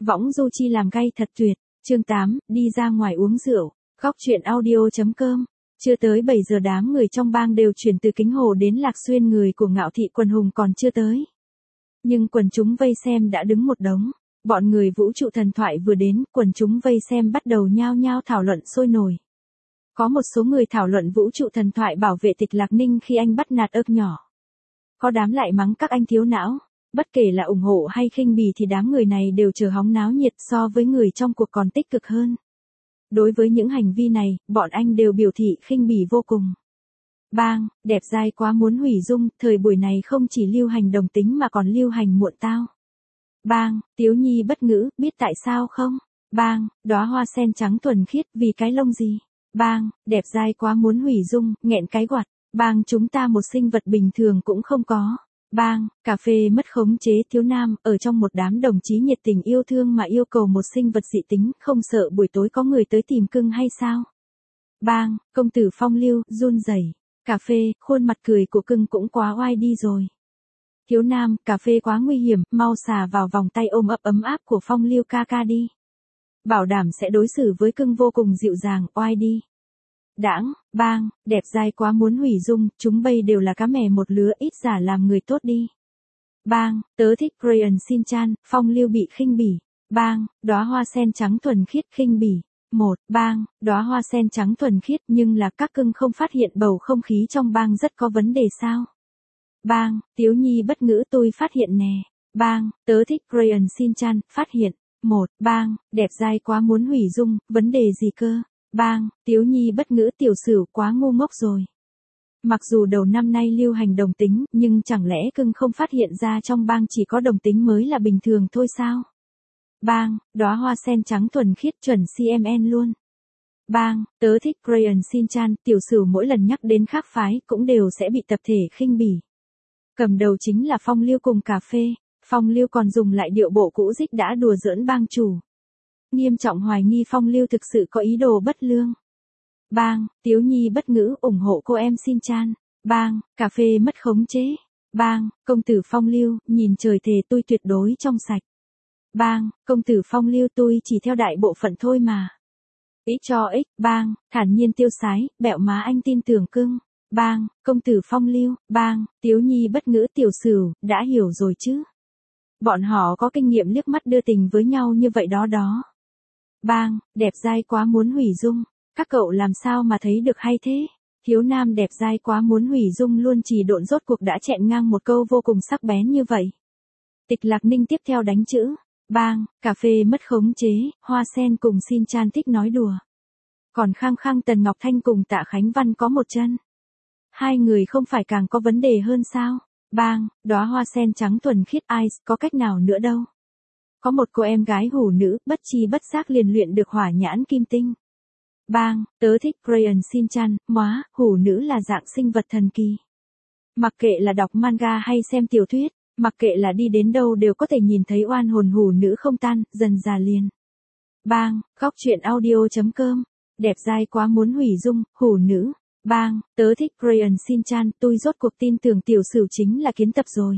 Võng du chi làm gay thật tuyệt. Chương 8, đi ra ngoài uống rượu. Góc truyện audio.com. Chưa tới 7 giờ đám người trong bang đều chuyển từ Kính Hồ đến Lạc Xuyên, người của Ngạo Thị quần hùng còn chưa tới. Nhưng quần chúng vây xem đã đứng một đống. Bọn người vũ trụ thần thoại vừa đến, quần chúng vây xem bắt đầu nhao nhao thảo luận sôi nổi. Có một số người thảo luận vũ trụ thần thoại bảo vệ Tịch Lạc Ninh khi anh bắt nạt ớt nhỏ. Có đám lại mắng các anh thiếu não. Bất kể là ủng hộ hay khinh bỉ thì đám người này đều chờ hóng náo nhiệt, so với người trong cuộc còn tích cực hơn. Đối với những hành vi này, bọn anh đều biểu thị khinh bỉ vô cùng. Bang, đẹp dai quá muốn hủy dung, thời buổi này không chỉ lưu hành đồng tính mà còn lưu hành muộn tao. Bang, Tiếu Nhi bất ngữ, biết tại sao không? Bang, đóa hoa sen trắng thuần khiết, vì cái lông gì? Bang, đẹp dai quá muốn hủy dung, nghẹn cái quạt. Bang, chúng ta một sinh vật bình thường cũng không có. Bang, cà phê mất khống chế, thiếu nam, ở trong một đám đồng chí nhiệt tình yêu thương mà yêu cầu một sinh vật dị tính, không sợ buổi tối có người tới tìm cưng hay sao? Bang, công tử Phong Lưu, run rẩy. Cà phê, khuôn mặt cười của cưng cũng quá oai đi rồi. Thiếu nam, cà phê quá nguy hiểm, mau xà vào vòng tay ôm ấp ấm áp của Phong Lưu ca ca đi. Bảo đảm sẽ đối xử với cưng vô cùng dịu dàng, oai đi. Đãng, bang, đẹp dai quá muốn hủy dung, chúng bây đều là cá mè một lứa, ít giả làm người tốt đi. Bang, tớ thích Crayon Shin-chan, Phong Lưu bị khinh bỉ. Bang, đóa hoa sen trắng thuần khiết, khinh bỉ. Bang, đóa hoa sen trắng thuần khiết, nhưng là các cưng không phát hiện bầu không khí trong bang rất có vấn đề sao? Bang, Tiếu Nhi bất ngữ, tôi phát hiện nè. Bang, tớ thích Crayon Shin-chan, phát hiện. Bang, đẹp dai quá muốn hủy dung, vấn đề gì cơ? Bang, Tiếu Nhi bất ngữ, tiểu sửu quá ngu ngốc rồi. Mặc dù đầu năm nay lưu hành đồng tính, nhưng chẳng lẽ cưng không phát hiện ra trong bang chỉ có đồng tính mới là bình thường thôi sao? Bang, đóa hoa sen trắng thuần khiết, chuẩn CMN luôn. Bang, tớ thích Crayon Shin-chan, tiểu sửu mỗi lần nhắc đến khác phái cũng đều sẽ bị tập thể khinh bỉ. Cầm đầu chính là Phong Lưu cùng cà phê. Phong Lưu còn dùng lại điệu bộ cũ dích đã đùa giỡn bang chủ. Nghiêm trọng hoài nghi Phong Lưu thực sự có ý đồ bất lương. Bang, Tiếu Nhi bất ngữ, ủng hộ cô em Shin-chan. Bang, cà phê mất khống chế. Bang, công tử Phong Lưu, nhìn trời thề tôi tuyệt đối trong sạch. Bang, công tử Phong Lưu, tôi chỉ theo đại bộ phận thôi mà. Ít cho ích. Bang, thản nhiên tiêu sái, bẹo má anh tin tưởng cưng. Bang, công tử Phong Lưu. Bang, Tiếu Nhi bất ngữ, tiểu sửu, đã hiểu rồi chứ. Bọn họ có kinh nghiệm liếc mắt đưa tình với nhau như vậy đó đó. Bang, đẹp dai quá muốn hủy dung. Các cậu làm sao mà thấy được hay thế? Thiếu nam đẹp dai quá muốn hủy dung luôn chỉ độn rốt cuộc đã chẹn ngang một câu vô cùng sắc bén như vậy. Tịch Lạc Ninh tiếp theo đánh chữ. Bang, cà phê mất khống chế, hoa sen cùng Shin-chan thích nói đùa. Còn khăng khăng Tần Ngọc Thanh cùng Tạ Khánh Văn có một chân. Hai người không phải càng có vấn đề hơn sao? Bang, đóa hoa sen trắng thuần khiết, Ice, có cách nào nữa đâu. Có một cô em gái hủ nữ, bất chi bất giác liền luyện được hỏa nhãn kim tinh. Bang, tớ thích Crayon Shin-chan, móa, hủ nữ là dạng sinh vật thần kỳ. Mặc kệ là đọc manga hay xem tiểu thuyết, mặc kệ là đi đến đâu đều có thể nhìn thấy oan hồn hủ nữ không tan, dần già liền. Bang, góc truyện audio.com. Đẹp dai quá muốn hủy dung, hủ nữ. Bang, tớ thích Crayon Shin-chan, tôi rốt cuộc tin tưởng tiểu sửu chính là kiến tập rồi.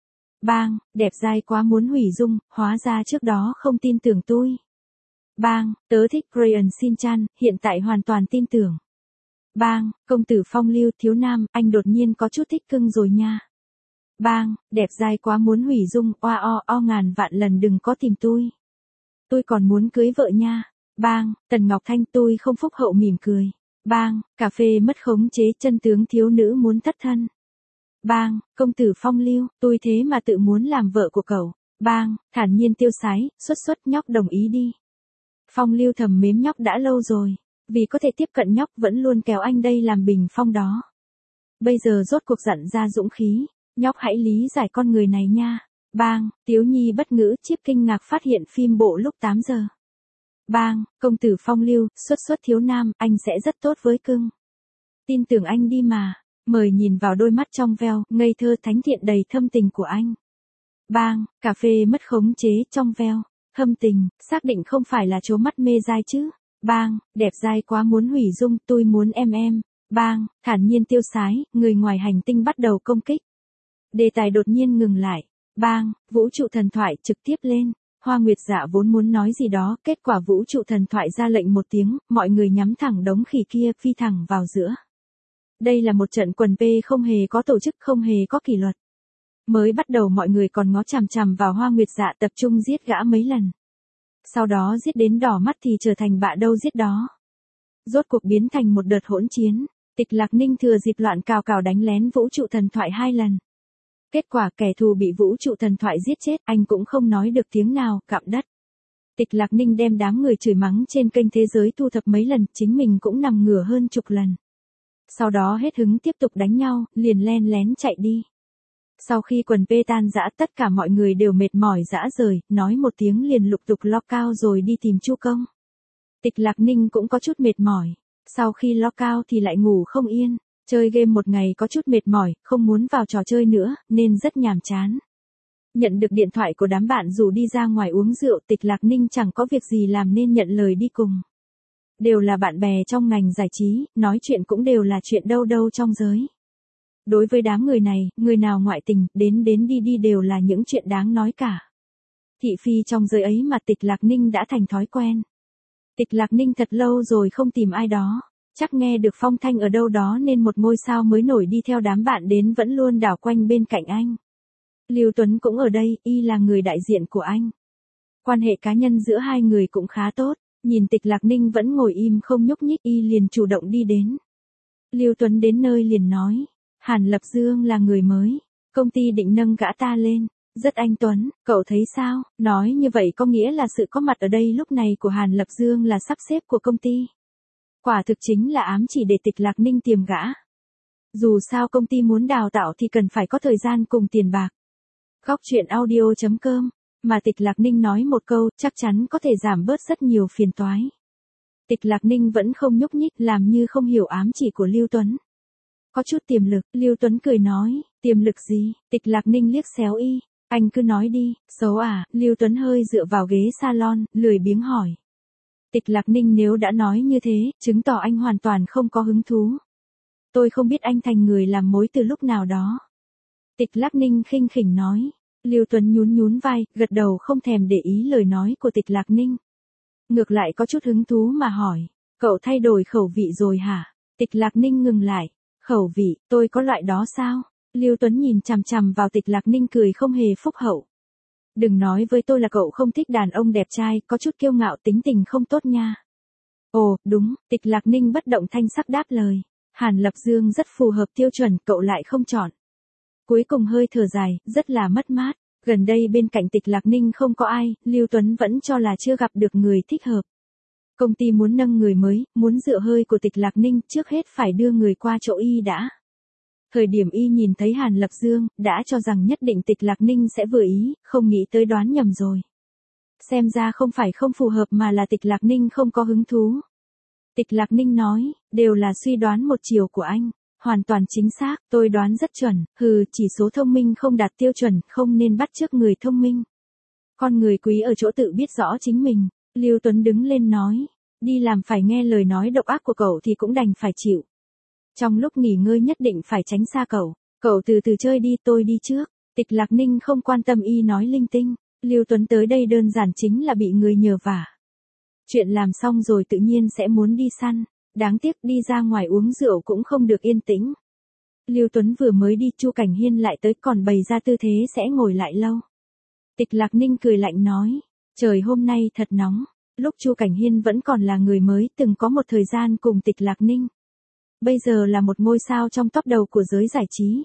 Bang, đẹp dai quá muốn hủy dung, hóa ra trước đó không tin tưởng tôi. Bang, tớ thích Crayon Shin-chan, hiện tại hoàn toàn tin tưởng. Bang, công tử Phong Lưu, thiếu nam, anh đột nhiên có chút thích cưng rồi nha. Bang, đẹp dai quá muốn hủy dung, ngàn vạn lần đừng có tìm tôi. Tôi còn muốn cưới vợ nha. Bang, Tần Ngọc Thanh, tôi không phúc hậu mỉm cười. Bang, cà phê mất khống chế, chân tướng thiếu nữ muốn thất thân. Bang, công tử Phong Lưu, tôi thế mà tự muốn làm vợ của cậu. Bang, thản nhiên tiêu sái, xuất nhóc đồng ý đi. Phong Lưu thầm mến nhóc đã lâu rồi. Vì có thể tiếp cận nhóc vẫn luôn kéo anh đây làm bình phong đó. Bây giờ rốt cuộc dặn ra dũng khí. Nhóc hãy lý giải con người này nha. Bang, Tiếu Nhi bất ngữ, Chíp kinh ngạc phát hiện phim bộ lúc 8 giờ. Bang, công tử Phong Lưu, xuất thiếu nam, anh sẽ rất tốt với cưng. Tin tưởng anh đi mà. Mời nhìn vào đôi mắt trong veo, ngây thơ thánh thiện đầy thâm tình của anh. Bang, cà phê mất khống chế, trong veo, thâm tình, xác định không phải là trố mắt mê dai chứ. Bang, đẹp dai quá muốn hủy dung, tôi muốn em. Bang, thản nhiên tiêu sái, người ngoài hành tinh bắt đầu công kích. Đề tài đột nhiên ngừng lại. Bang, vũ trụ thần thoại trực tiếp lên. Hoa Nguyệt Dạ vốn muốn nói gì đó, kết quả vũ trụ thần thoại ra lệnh một tiếng, mọi người nhắm thẳng đống khỉ kia, phi thẳng vào giữa. Đây là một trận quần P không hề có tổ chức, không hề có kỷ luật. Mới bắt đầu mọi người còn ngó chằm chằm vào Hoa Nguyệt Dạ tập trung giết gã mấy lần. Sau đó giết đến đỏ mắt thì trở thành bạ đâu giết đó. Rốt cuộc biến thành một đợt hỗn chiến. Tịch Lạc Ninh thừa dịp loạn cào cào đánh lén vũ trụ thần thoại 2 lần. Kết quả kẻ thù bị vũ trụ thần thoại giết chết, anh cũng không nói được tiếng nào, cặm đất. Tịch Lạc Ninh đem đám người chửi mắng trên kênh thế giới thu thập mấy lần, chính mình cũng nằm ngửa hơn chục lần. Sau đó hết hứng tiếp tục đánh nhau, liền len lén chạy đi. Sau khi quần P tan rã, tất cả mọi người đều mệt mỏi rã rời, nói một tiếng liền lục tục lock out rồi đi tìm Chu Công. Tịch Lạc Ninh cũng có chút mệt mỏi. Sau khi lock out thì lại ngủ không yên. Chơi game một ngày có chút mệt mỏi, không muốn vào trò chơi nữa, nên rất nhàm chán. Nhận được điện thoại của đám bạn rủ đi ra ngoài uống rượu, Tịch Lạc Ninh chẳng có việc gì làm nên nhận lời đi cùng. Đều là bạn bè trong ngành giải trí, nói chuyện cũng đều là chuyện đâu đâu trong giới. Đối với đám người này, người nào ngoại tình, đến đi đi đều là những chuyện đáng nói cả. Thị phi trong giới ấy mà Tịch Lạc Ninh đã thành thói quen. Tịch Lạc Ninh thật lâu rồi không tìm ai đó. Chắc nghe được phong thanh ở đâu đó nên một ngôi sao mới nổi đi theo đám bạn đến vẫn luôn đảo quanh bên cạnh anh. Lưu Tuấn cũng ở đây, y là người đại diện của anh. Quan hệ cá nhân giữa hai người cũng khá tốt, nhìn Tịch Lạc Ninh vẫn ngồi im không nhúc nhích, y liền chủ động đi đến. Lưu Tuấn đến nơi liền nói, Hàn Lập Dương là người mới, công ty định nâng gã ta lên, rất anh tuấn, cậu thấy sao? Nói như vậy có nghĩa là sự có mặt ở đây lúc này của Hàn Lập Dương là sắp xếp của công ty. Quả thực chính là ám chỉ để Tịch Lạc Ninh tìm gã. Dù sao công ty muốn đào tạo thì cần phải có thời gian cùng tiền bạc. Góc truyện audio.com, mà Tịch Lạc Ninh nói một câu chắc chắn có thể giảm bớt rất nhiều phiền toái. Tịch Lạc Ninh vẫn không nhúc nhích, làm như không hiểu ám chỉ của Lưu Tuấn. Có chút tiềm lực, Lưu Tuấn cười nói, tiềm lực gì? Tịch Lạc Ninh liếc xéo y, anh cứ nói đi, xấu à? Lưu Tuấn hơi dựa vào ghế salon, lười biếng hỏi. Tịch Lạc Ninh nếu đã nói như thế, chứng tỏ anh hoàn toàn không có hứng thú. Tôi không biết anh thành người làm mối từ lúc nào đó. Tịch Lạc Ninh khinh khỉnh nói. Lưu Tuấn nhún vai, gật đầu không thèm để ý lời nói của Tịch Lạc Ninh. Ngược lại có chút hứng thú mà hỏi, cậu thay đổi khẩu vị rồi hả? Tịch Lạc Ninh ngừng lại, khẩu vị, tôi có loại đó sao? Lưu Tuấn nhìn chằm chằm vào Tịch Lạc Ninh cười không hề phúc hậu. Đừng nói với tôi là cậu không thích đàn ông đẹp trai, có chút kiêu ngạo tính tình không tốt nha. Ồ, đúng, Tịch Lạc Ninh bất động thanh sắc đáp lời. Hàn Lập Dương rất phù hợp tiêu chuẩn, cậu lại không chọn. Cuối cùng hơi thở dài, rất là mất mát. Gần đây bên cạnh Tịch Lạc Ninh không có ai, Lưu Tuấn vẫn cho là chưa gặp được người thích hợp. Công ty muốn nâng người mới, muốn dựa hơi của Tịch Lạc Ninh, trước hết phải đưa người qua chỗ y đã. Thời điểm y nhìn thấy Hàn Lập Dương, đã cho rằng nhất định Tịch Lạc Ninh sẽ vừa ý, không nghĩ tới đoán nhầm rồi. Xem ra không phải không phù hợp mà là Tịch Lạc Ninh không có hứng thú. Tịch Lạc Ninh nói, đều là suy đoán một chiều của anh, hoàn toàn chính xác, tôi đoán rất chuẩn, chỉ số thông minh không đạt tiêu chuẩn, không nên bắt chước người thông minh. Con người quý ở chỗ tự biết rõ chính mình. Lưu Tuấn đứng lên nói, đi làm phải nghe lời nói độc ác của cậu thì cũng đành phải chịu. Trong lúc nghỉ ngơi nhất định phải tránh xa cậu từ từ chơi đi, tôi đi trước. Tịch Lạc Ninh không quan tâm y nói linh tinh, Lưu Tuấn tới đây đơn giản chính là bị người nhờ vả. Chuyện làm xong rồi tự nhiên sẽ muốn đi săn, đáng tiếc đi ra ngoài uống rượu cũng không được yên tĩnh. Lưu Tuấn vừa mới đi, Chu Cảnh Hiên lại tới còn bày ra tư thế sẽ ngồi lại lâu. Tịch Lạc Ninh cười lạnh nói, trời hôm nay thật nóng. Lúc Chu Cảnh Hiên vẫn còn là người mới, từng có một thời gian cùng Tịch Lạc Ninh. Bây giờ là một ngôi sao trong top đầu của giới giải trí.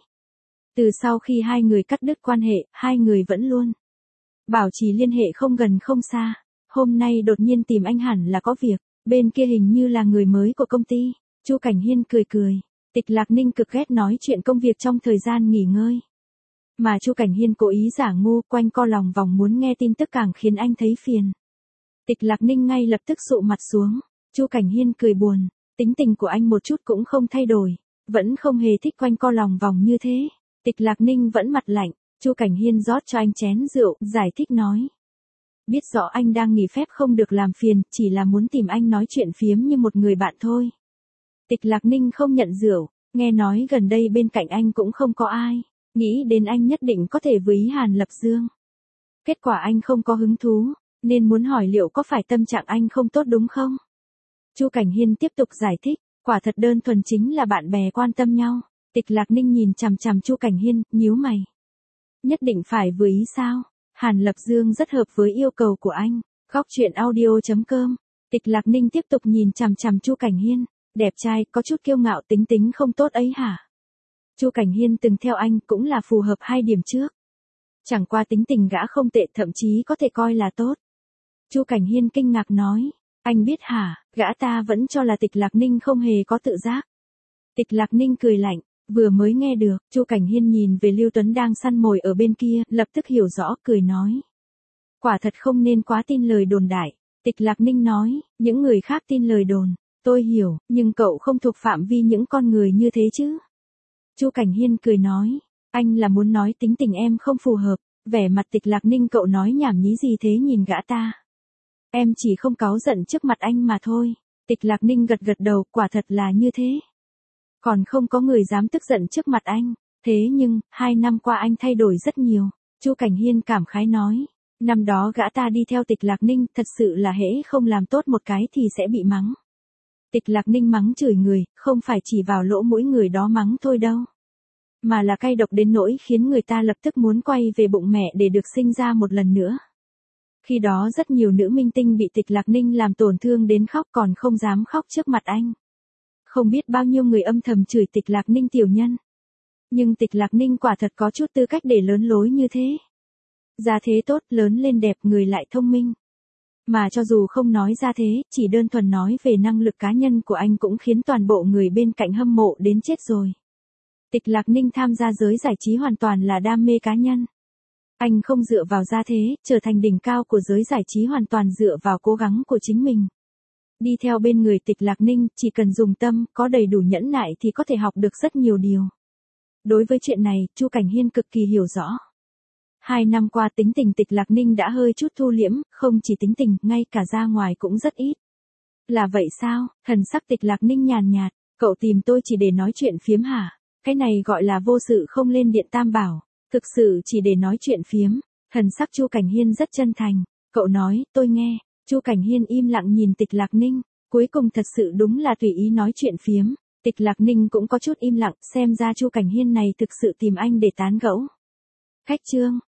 Từ sau khi hai người cắt đứt quan hệ, hai người vẫn luôn bảo trì liên hệ không gần không xa. Hôm nay đột nhiên tìm anh hẳn là có việc, bên kia hình như là người mới của công ty. Chu Cảnh Hiên cười. Tịch Lạc Ninh cực ghét nói chuyện công việc trong thời gian nghỉ ngơi. Mà Chu Cảnh Hiên cố ý giả ngu, quanh co lòng vòng muốn nghe tin tức càng khiến anh thấy phiền. Tịch Lạc Ninh ngay lập tức sụ mặt xuống. Chu Cảnh Hiên cười buồn, tính tình của anh một chút cũng không thay đổi, vẫn không hề thích quanh co lòng vòng như thế. Tịch Lạc Ninh vẫn mặt lạnh. Chu Cảnh Hiên rót cho anh chén rượu, giải thích nói. Biết rõ anh đang nghỉ phép không được làm phiền, chỉ là muốn tìm anh nói chuyện phiếm như một người bạn thôi. Tịch Lạc Ninh không nhận rượu, nghe nói gần đây bên cạnh anh cũng không có ai, nghĩ đến anh nhất định có thể với ý Hàn Lập Dương. Kết quả anh không có hứng thú, nên muốn hỏi liệu có phải tâm trạng anh không tốt đúng không? Chu Cảnh Hiên tiếp tục giải thích, quả thật đơn thuần chính là bạn bè quan tâm nhau. Tịch Lạc Ninh nhìn chằm chằm Chu Cảnh Hiên, nhíu mày. Nhất định phải vừa ý sao? Hàn Lập Dương rất hợp với yêu cầu của anh. Góc truyện audio.com. Tịch Lạc Ninh tiếp tục nhìn chằm chằm Chu Cảnh Hiên, đẹp trai, có chút kiêu ngạo, tính tính không tốt ấy hả? Chu Cảnh Hiên từng theo anh cũng là phù hợp 2 điểm trước. Chẳng qua tính tình gã không tệ, thậm chí có thể coi là tốt. Chu Cảnh Hiên kinh ngạc nói, anh biết hả, gã ta vẫn cho là Tịch Lạc Ninh không hề có tự giác. Tịch Lạc Ninh cười lạnh, vừa mới nghe được. Chu Cảnh Hiên nhìn về Lưu Tuấn đang săn mồi ở bên kia, lập tức hiểu rõ, cười nói. Quả thật không nên quá tin lời đồn đại. Tịch Lạc Ninh nói, những người khác tin lời đồn, tôi hiểu, nhưng cậu không thuộc phạm vi những con người như thế chứ. Chu Cảnh Hiên cười nói, anh là muốn nói tính tình em không phù hợp. Vẻ mặt Tịch Lạc Ninh, cậu nói nhảm nhí gì thế, nhìn gã ta. Em chỉ không cáu giận trước mặt anh mà thôi. Tịch Lạc Ninh gật gật đầu, quả thật là như thế. Còn không có người dám tức giận trước mặt anh. Thế nhưng, 2 năm qua anh thay đổi rất nhiều. Chu Cảnh Hiên cảm khái nói. Năm đó gã ta đi theo Tịch Lạc Ninh, thật sự là hễ không làm tốt một cái thì sẽ bị mắng. Tịch Lạc Ninh mắng chửi người, không phải chỉ vào lỗ mũi người đó mắng thôi đâu. Mà là cay độc đến nỗi khiến người ta lập tức muốn quay về bụng mẹ để được sinh ra một lần nữa. Khi đó rất nhiều nữ minh tinh bị Tịch Lạc Ninh làm tổn thương đến khóc còn không dám khóc trước mặt anh. Không biết bao nhiêu người âm thầm chửi Tịch Lạc Ninh tiểu nhân. Nhưng Tịch Lạc Ninh quả thật có chút tư cách để lớn lối như thế. Gia thế tốt, lớn lên đẹp, người lại thông minh. Mà cho dù không nói ra thế, chỉ đơn thuần nói về năng lực cá nhân của anh cũng khiến toàn bộ người bên cạnh hâm mộ đến chết rồi. Tịch Lạc Ninh tham gia giới giải trí hoàn toàn là đam mê cá nhân. Anh không dựa vào gia thế, trở thành đỉnh cao của giới giải trí hoàn toàn dựa vào cố gắng của chính mình. Đi theo bên người Tịch Lạc Ninh, chỉ cần dùng tâm, có đầy đủ nhẫn nại thì có thể học được rất nhiều điều. Đối với chuyện này, Chu Cảnh Hiên cực kỳ hiểu rõ. 2 năm qua tính tình Tịch Lạc Ninh đã hơi chút thu liễm, không chỉ tính tình, ngay cả ra ngoài cũng rất ít. Là vậy sao? Thần sắc Tịch Lạc Ninh nhàn nhạt, cậu tìm tôi chỉ để nói chuyện phiếm hả? Cái này gọi là vô sự không lên điện tam bảo, thực sự chỉ để nói chuyện phiếm. Thần sắc Chu Cảnh Hiên rất chân thành, cậu nói, tôi nghe. Chu Cảnh Hiên im lặng nhìn Tịch Lạc Ninh, cuối cùng thật sự đúng là tùy ý nói chuyện phiếm. Tịch Lạc Ninh cũng có chút im lặng, xem ra Chu Cảnh Hiên này thực sự tìm anh để tán gẫu. Khách chương